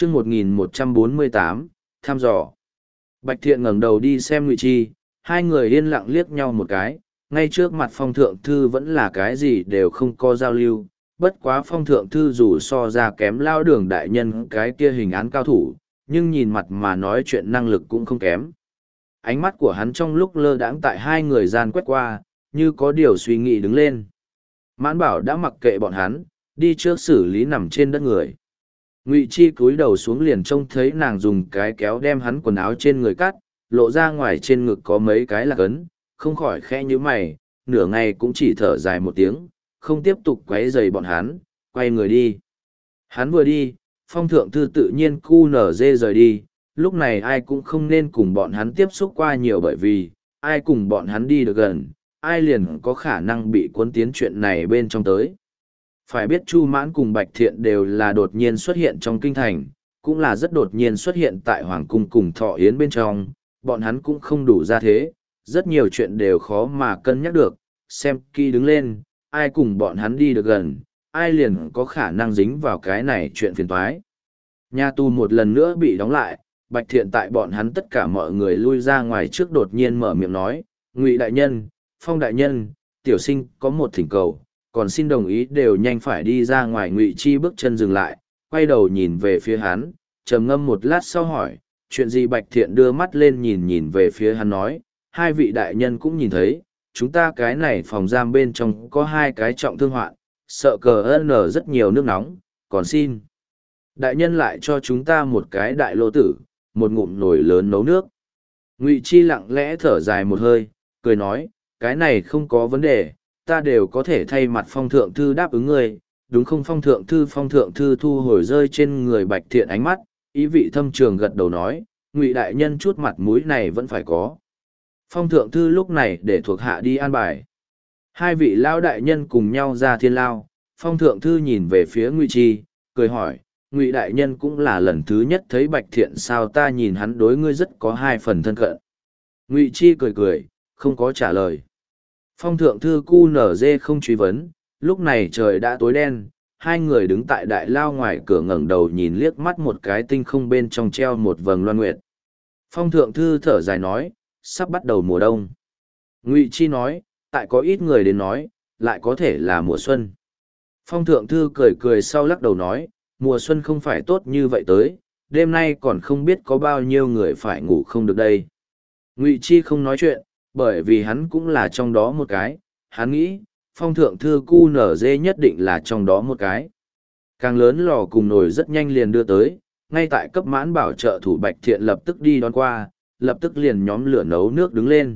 chương 1148, thăm dò. Bạch Thiện ngẩng đầu đi xem Ngụy Chi, hai người yên lặng liếc nhau một cái, ngay trước mặt Phong Thượng Thư vẫn là cái gì đều không có giao lưu, bất quá Phong Thượng Thư dù so ra kém Lao Đường đại nhân cái kia hình án cao thủ, nhưng nhìn mặt mà nói chuyện năng lực cũng không kém. Ánh mắt của hắn trong lúc lơ đãng tại hai người gian quét qua, như có điều suy nghĩ đứng lên. Mãn Bảo đã mặc kệ bọn hắn, đi trước xử lý nằm trên đất người. Ngụy Chi cúi đầu xuống liền trông thấy nàng dùng cái kéo đem hắn quần áo trên người cắt, lộ ra ngoài trên ngực có mấy cái lạc ấn, không khỏi khẽ nhíu mày, nửa ngày cũng chỉ thở dài một tiếng, không tiếp tục quấy rầy bọn hắn, quay người đi. Hắn vừa đi, Phong Thượng Thư tự nhiên cu nở dê rời đi, lúc này ai cũng không nên cùng bọn hắn tiếp xúc qua nhiều bởi vì, ai cùng bọn hắn đi được gần, ai liền có khả năng bị cuốn tiến chuyện này bên trong tới. Phải biết Chu Mãn cùng Bạch Thiện đều là đột nhiên xuất hiện trong kinh thành, cũng là rất đột nhiên xuất hiện tại Hoàng Cung cùng Thọ Yến bên trong, bọn hắn cũng không đủ ra thế, rất nhiều chuyện đều khó mà cân nhắc được, xem khi đứng lên, ai cùng bọn hắn đi được gần, ai liền có khả năng dính vào cái này chuyện phiền toái. Nhà tù một lần nữa bị đóng lại, Bạch Thiện tại bọn hắn tất cả mọi người lui ra ngoài trước đột nhiên mở miệng nói, Ngụy đại nhân, Phong đại nhân, tiểu sinh có một thỉnh cầu, còn xin đồng ý đều nhanh phải đi ra ngoài. Ngụy Chi bước chân dừng lại, quay đầu nhìn về phía hắn, trầm ngâm một lát sau hỏi, chuyện gì? Bạch Thiện đưa mắt lên nhìn về phía hắn nói, hai vị đại nhân cũng nhìn thấy, chúng ta cái này phòng giam bên trong có hai cái trọng thương hoạn, sợ cờ nở rất nhiều nước nóng, còn xin đại nhân lại cho chúng ta một cái đại lô tử, một ngụm nồi lớn nấu nước. Ngụy Chi lặng lẽ thở dài một hơi, cười nói, cái này không có vấn đề, ta đều có thể thay mặt Phong Thượng Thư đáp ứng ngươi, đúng không? Phong Thượng Thư thu hồi rơi trên người Bạch Thiện ánh mắt, ý vị thâm trường gật đầu nói, Ngụy đại nhân chút mặt mũi này vẫn phải có. Phong Thượng Thư lúc này để thuộc hạ đi an bài. Hai vị lão đại nhân cùng nhau ra thiên lao, Phong Thượng Thư nhìn về phía Ngụy Chi, cười hỏi, Ngụy đại nhân cũng là lần thứ nhất thấy Bạch Thiện sao? Ta nhìn hắn đối ngươi rất có hai phần thân cận. Ngụy Chi cười, không có trả lời. Phong Thượng Thư cu nở dê không truy vấn, lúc này trời đã tối đen, hai người đứng tại đại lao ngoài cửa ngẩng đầu nhìn liếc mắt một cái tinh không bên trong treo một vầng loan nguyệt. Phong Thượng Thư thở dài nói, sắp bắt đầu mùa đông. Ngụy Chi nói, tại có ít người đến nói, lại có thể là mùa xuân. Phong Thượng Thư cười sau lắc đầu nói, mùa xuân không phải tốt như vậy tới, đêm nay còn không biết có bao nhiêu người phải ngủ không được đây. Ngụy Chi không nói chuyện, bởi vì hắn cũng là trong đó một cái, hắn nghĩ, Phong Thượng Thư cu nở dê nhất định là trong đó một cái. Càng lớn lò cùng nồi rất nhanh liền đưa tới, ngay tại cấp Mãn Bảo trợ thủ Bạch Thiện lập tức đi đón qua, lập tức liền nhóm lửa nấu nước đứng lên.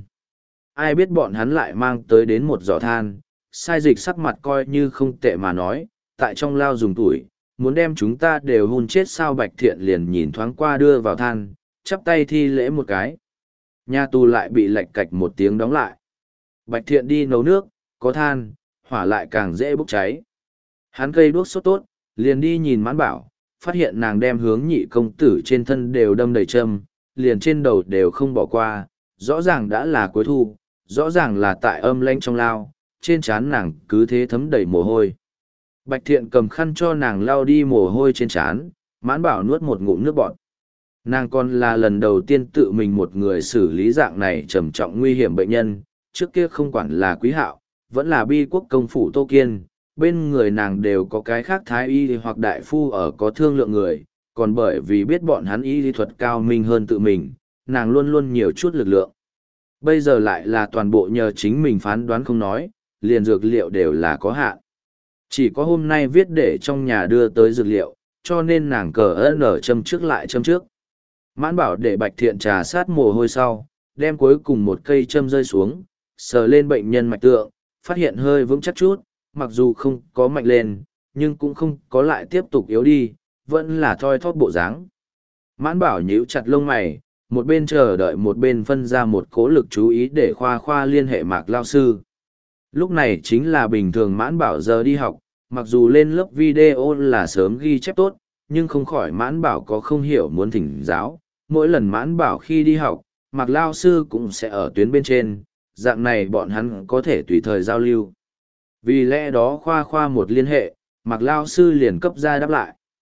Ai biết bọn hắn lại mang tới đến một giỏ than, sai dịch sắc mặt coi như không tệ mà nói, tại trong lao dùng tuổi, muốn đem chúng ta đều hun chết sao? Bạch Thiện liền nhìn thoáng qua đưa vào than, chắp tay thi lễ một cái. Nhà tù lại bị lạch cạch một tiếng đóng lại. Bạch Thiện đi nấu nước, có than, hỏa lại càng dễ bốc cháy. Hắn cây đuốc sốt tốt, liền đi nhìn Mãn Bảo, phát hiện nàng đem hướng nhị công tử trên thân đều đâm đầy châm, liền trên đầu đều không bỏ qua, rõ ràng đã là cuối thu, rõ ràng là tại âm lãnh trong lao, trên trán nàng cứ thế thấm đầy mồ hôi. Bạch Thiện cầm khăn cho nàng lau đi mồ hôi trên trán, Mãn Bảo nuốt một ngụm nước bọt. Nàng còn là lần đầu tiên tự mình một người xử lý dạng này trầm trọng nguy hiểm bệnh nhân, trước kia không quản là Quý Hạo, vẫn là Bi Quốc công phủ Tô Kiên, bên người nàng đều có cái khác thái y hoặc đại phu ở có thương lượng người, còn bởi vì biết bọn hắn y lý thuật cao minh hơn tự mình, nàng luôn luôn nhiều chút lực lượng. Bây giờ lại là toàn bộ nhờ chính mình phán đoán không nói, liền dược liệu đều là có hạn. Chỉ có hôm nay viết để trong nhà đưa tới dược liệu, cho nên nàng nở châm trước lại châm trước. Mãn Bảo để Bạch Thiện trà sát mồ hôi sau, đem cuối cùng một cây châm rơi xuống, sờ lên bệnh nhân mạch tượng, phát hiện hơi vững chắc chút, mặc dù không có mạnh lên, nhưng cũng không có lại tiếp tục yếu đi, vẫn là thoi thóp bộ dáng. Mãn Bảo nhíu chặt lông mày, một bên chờ đợi một bên phân ra một cố lực chú ý để khoa liên hệ Mạc lao sư. Lúc này chính là bình thường Mãn Bảo giờ đi học, mặc dù lên lớp video là sớm ghi chép tốt, nhưng không khỏi Mãn Bảo có không hiểu muốn thỉnh giáo. Mỗi lần Mãn Bảo khi đi học, Mạc lao sư cũng sẽ ở tuyến bên trên, dạng này bọn hắn có thể tùy thời giao lưu. Vì lẽ đó khoa một liên hệ, Mạc lao sư liền cấp ra đáp lại.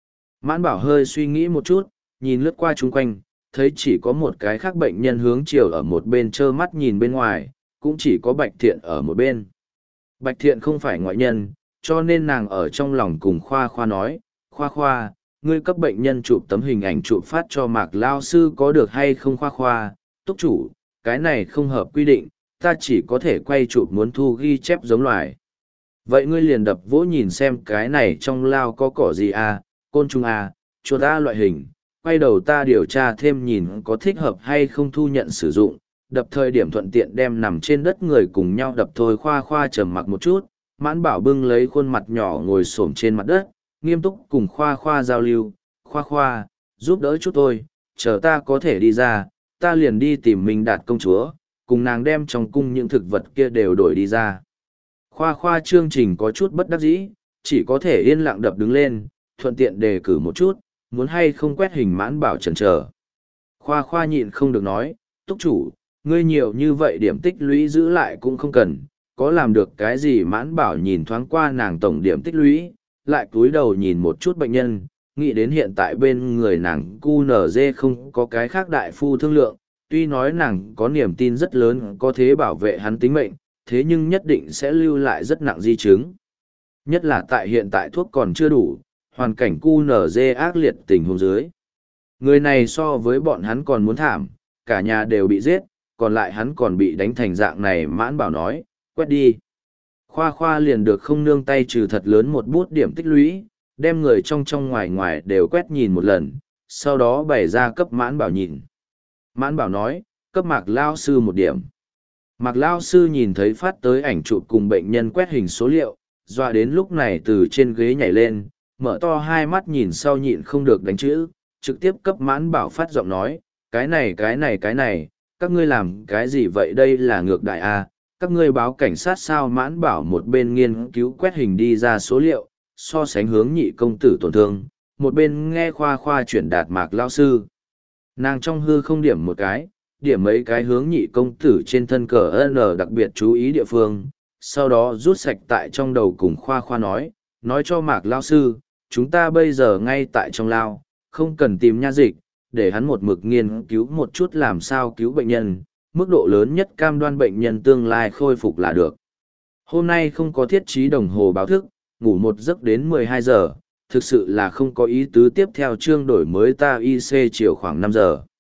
Mãn Bảo hơi suy nghĩ một chút, nhìn lướt qua chung quanh, thấy chỉ có một cái khác bệnh nhân hướng chiều ở một bên trơ mắt nhìn bên ngoài, cũng chỉ có Bạch Thiện ở một bên. Bạch Thiện không phải ngoại nhân, cho nên nàng ở trong lòng cùng Khoa Khoa nói, Khoa Khoa, ngươi cấp bệnh nhân chụp tấm hình ảnh chụp phát cho Mạc Lao Sư có được hay không Khoa Khoa, túc chủ, cái này không hợp quy định, ta chỉ có thể quay chụp muốn thu ghi chép giống loài. Vậy ngươi liền đập vỗ nhìn xem cái này trong lao có cỏ gì à, côn trùng à, chuột ta loại hình, quay đầu ta điều tra thêm nhìn có thích hợp hay không thu nhận sử dụng, đập thời điểm thuận tiện đem nằm trên đất người cùng nhau đập thôi. Khoa Khoa trầm mặc một chút, Mãn Bảo bưng lấy khuôn mặt nhỏ ngồi xổm trên mặt đất, nghiêm túc cùng Khoa Khoa giao lưu, Khoa Khoa, giúp đỡ chút tôi, chờ ta có thể đi ra, ta liền đi tìm Minh Đạt công chúa, cùng nàng đem trong cung những thực vật kia đều đổi đi ra. Khoa Khoa chương trình có chút bất đắc dĩ, chỉ có thể yên lặng đập đứng lên, thuận tiện đề cử một chút, muốn hay không quét hình. Mãn Bảo chần chờ. Khoa Khoa nhịn không được nói, túc chủ, ngươi nhiều như vậy điểm tích lũy giữ lại cũng không cần, có làm được cái gì? Mãn Bảo nhìn thoáng qua nàng tổng điểm tích lũy, lại cúi đầu nhìn một chút bệnh nhân, nghĩ đến hiện tại bên người nàng QNZ không có cái khác đại phu thương lượng, tuy nói nàng có niềm tin rất lớn có thể bảo vệ hắn tính mệnh, thế nhưng nhất định sẽ lưu lại rất nặng di chứng. Nhất là tại hiện tại thuốc còn chưa đủ, hoàn cảnh QNZ ác liệt tình huống dưới. Người này so với bọn hắn còn muốn thảm, cả nhà đều bị giết, còn lại hắn còn bị đánh thành dạng này. Mãn Bảo nói, quét đi. Khoa Khoa liền được không nương tay trừ thật lớn một bút điểm tích lũy, đem người trong trong ngoài ngoài đều quét nhìn một lần, sau đó bày ra cấp Mãn Bảo nhìn. Mãn Bảo nói, cấp Mạc Lao Sư một điểm. Mạc Lao Sư nhìn thấy phát tới ảnh chụp cùng bệnh nhân quét hình số liệu, dọa đến lúc này từ trên ghế nhảy lên, mở to hai mắt nhìn sau nhịn không được đánh chữ, trực tiếp cấp Mãn Bảo phát giọng nói, cái này, các ngươi làm cái gì vậy? Đây là ngược đại à, các ngươi báo cảnh sát sao? Mãn Bảo một bên nghiên cứu quét hình đi ra số liệu, so sánh hướng nhị công tử tổn thương, một bên nghe Khoa Khoa chuyển đạt Mạc Lao Sư. Nàng trong hư không điểm một cái, điểm mấy cái hướng nhị công tử trên thân cờ N đặc biệt chú ý địa phương, sau đó rút sạch tại trong đầu cùng Khoa Khoa nói cho Mạc Lao Sư, chúng ta bây giờ ngay tại trong lao, không cần tìm nha dịch, để hắn một mực nghiên cứu một chút làm sao cứu bệnh nhân, mức độ lớn nhất cam đoan bệnh nhân tương lai khôi phục là được. Hôm nay không có thiết trí đồng hồ báo thức, ngủ một giấc đến 12 giờ, thực sự là không có ý tứ. Tiếp theo chương đổi mới ta IC chiều khoảng 5 giờ.